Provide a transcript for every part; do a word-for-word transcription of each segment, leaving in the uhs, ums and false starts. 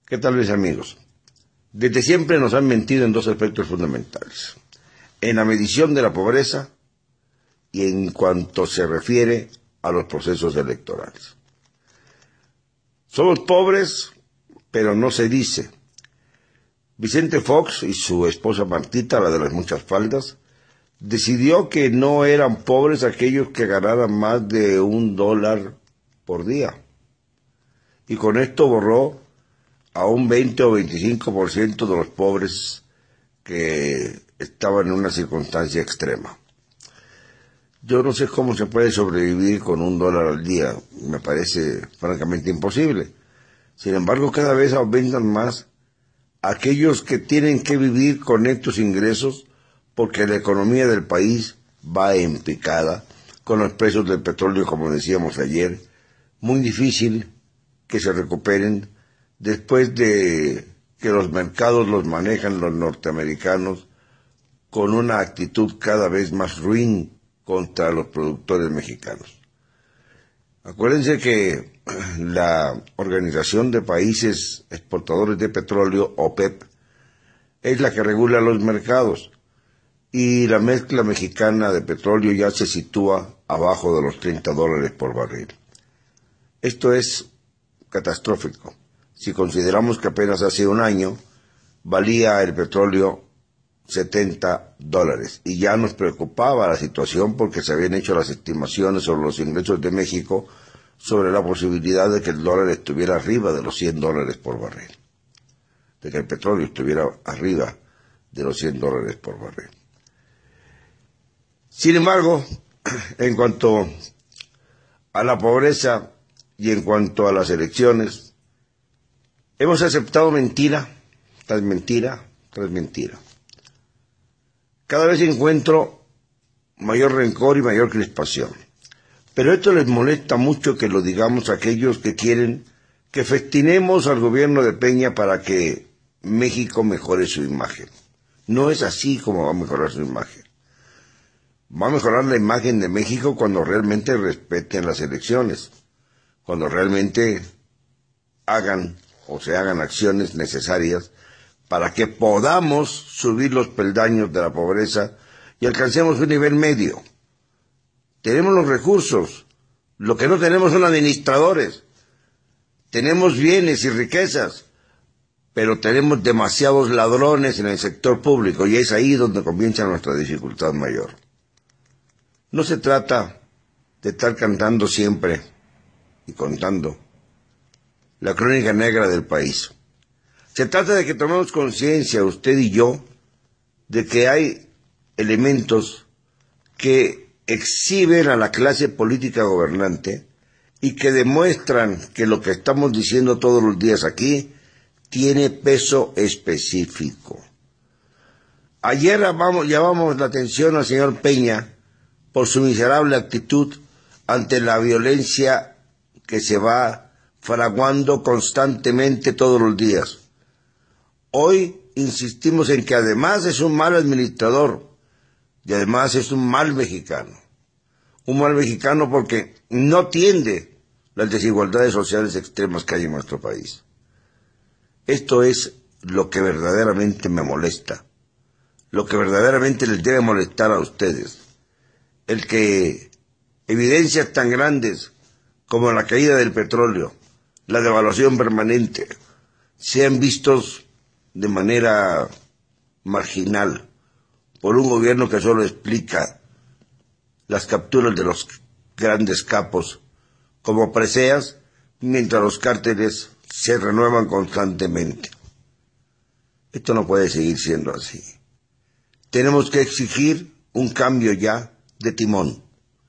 ¿Qué tal, mis amigos? Desde siempre nos han mentido en dos aspectos fundamentales: en la medición de la pobreza y en cuanto se refiere a los procesos electorales. Somos pobres, pero no se dice. Vicente Fox y su esposa Martita, la de las muchas faldas, decidió que no eran pobres aquellos que ganaran más de un dólar por día. Y con esto borró a un veinte o veinticinco por ciento de los pobres que estaban en una circunstancia extrema. Yo no sé cómo se puede sobrevivir con un dólar al día. Me parece francamente imposible. Sin embargo, cada vez aumentan más aquellos que tienen que vivir con estos ingresos porque la economía del país va en picada, con los precios del petróleo, como decíamos ayer, muy difícil que se recuperen después de que los mercados los manejan los norteamericanos con una actitud cada vez más ruin contra los productores mexicanos. Acuérdense que la Organización de Países Exportadores de Petróleo, OPEP, es la que regula los mercados, y la mezcla mexicana de petróleo ya se sitúa abajo de los treinta dólares por barril. Esto es catastrófico si consideramos que apenas hace un año valía el petróleo setenta dólares, y ya nos preocupaba la situación porque se habían hecho las estimaciones sobre los ingresos de México sobre la posibilidad de que el dólar estuviera arriba de los cien dólares por barril, de que el petróleo estuviera arriba de los cien dólares por barril. Sin embargo, en cuanto a la pobreza y en cuanto a las elecciones, hemos aceptado mentira tras mentira tras mentira. Cada vez encuentro mayor rencor y mayor crispación. Pero esto les molesta mucho que lo digamos a aquellos que quieren que festinemos al gobierno de Peña para que México mejore su imagen. No es así como va a mejorar su imagen. Va a mejorar la imagen de México cuando realmente respeten las elecciones, cuando realmente hagan o se hagan acciones necesarias para que podamos subir los peldaños de la pobreza y alcancemos un nivel medio. Tenemos los recursos, lo que no tenemos son administradores. Tenemos bienes y riquezas, pero tenemos demasiados ladrones en el sector público, y es ahí donde comienza nuestra dificultad mayor. No se trata de estar cantando siempre y contando la crónica negra del país. Se trata de que tomemos conciencia, usted y yo, de que hay elementos que exhiben a la clase política gobernante y que demuestran que lo que estamos diciendo todos los días aquí tiene peso específico. Ayer llamamos, llamamos la atención al señor Peña por su miserable actitud ante la violencia que se va fraguando constantemente todos los días. Hoy insistimos en que además es un mal administrador y además es un mal mexicano. Un mal mexicano porque no atiende las desigualdades sociales extremas que hay en nuestro país. Esto es lo que verdaderamente me molesta, lo que verdaderamente les debe molestar a ustedes. El que evidencias tan grandes como la caída del petróleo, la devaluación permanente, sean vistos de manera marginal por un gobierno que solo explica las capturas de los grandes capos como preseas, mientras los cárteles se renuevan constantemente. Esto no puede seguir siendo así. Tenemos que exigir un cambio ya de timón,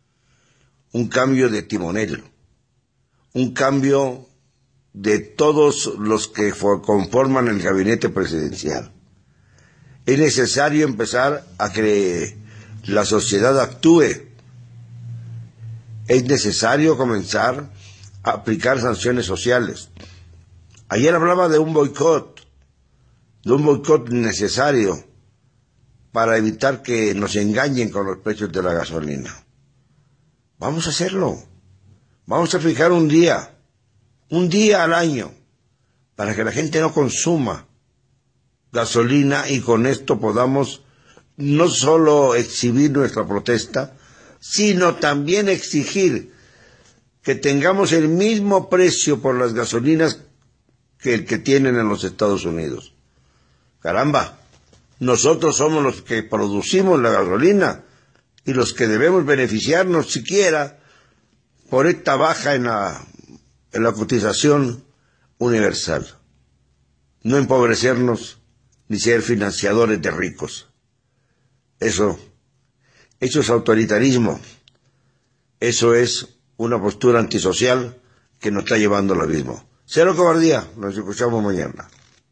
un cambio de timonel, un cambio de todos los que conforman el gabinete presidencial. Es necesario empezar a que la sociedad actúe. Es necesario comenzar a aplicar sanciones sociales. Ayer hablaba de un boicot, de un boicot necesario para evitar que nos engañen con los precios de la gasolina. Vamos a hacerlo. Vamos a fijar un día, un día al año, para que la gente no consuma gasolina y con esto podamos no solo exhibir nuestra protesta, sino también exigir que tengamos el mismo precio por las gasolinas que el que tienen en los Estados Unidos. Caramba, nosotros somos los que producimos la gasolina y los que debemos beneficiarnos siquiera por esta baja en la, en la cotización universal. No empobrecernos ni ser financiadores de ricos. Eso, eso es autoritarismo. Eso es una postura antisocial que nos está llevando al abismo. Cero cobardía. Nos escuchamos mañana.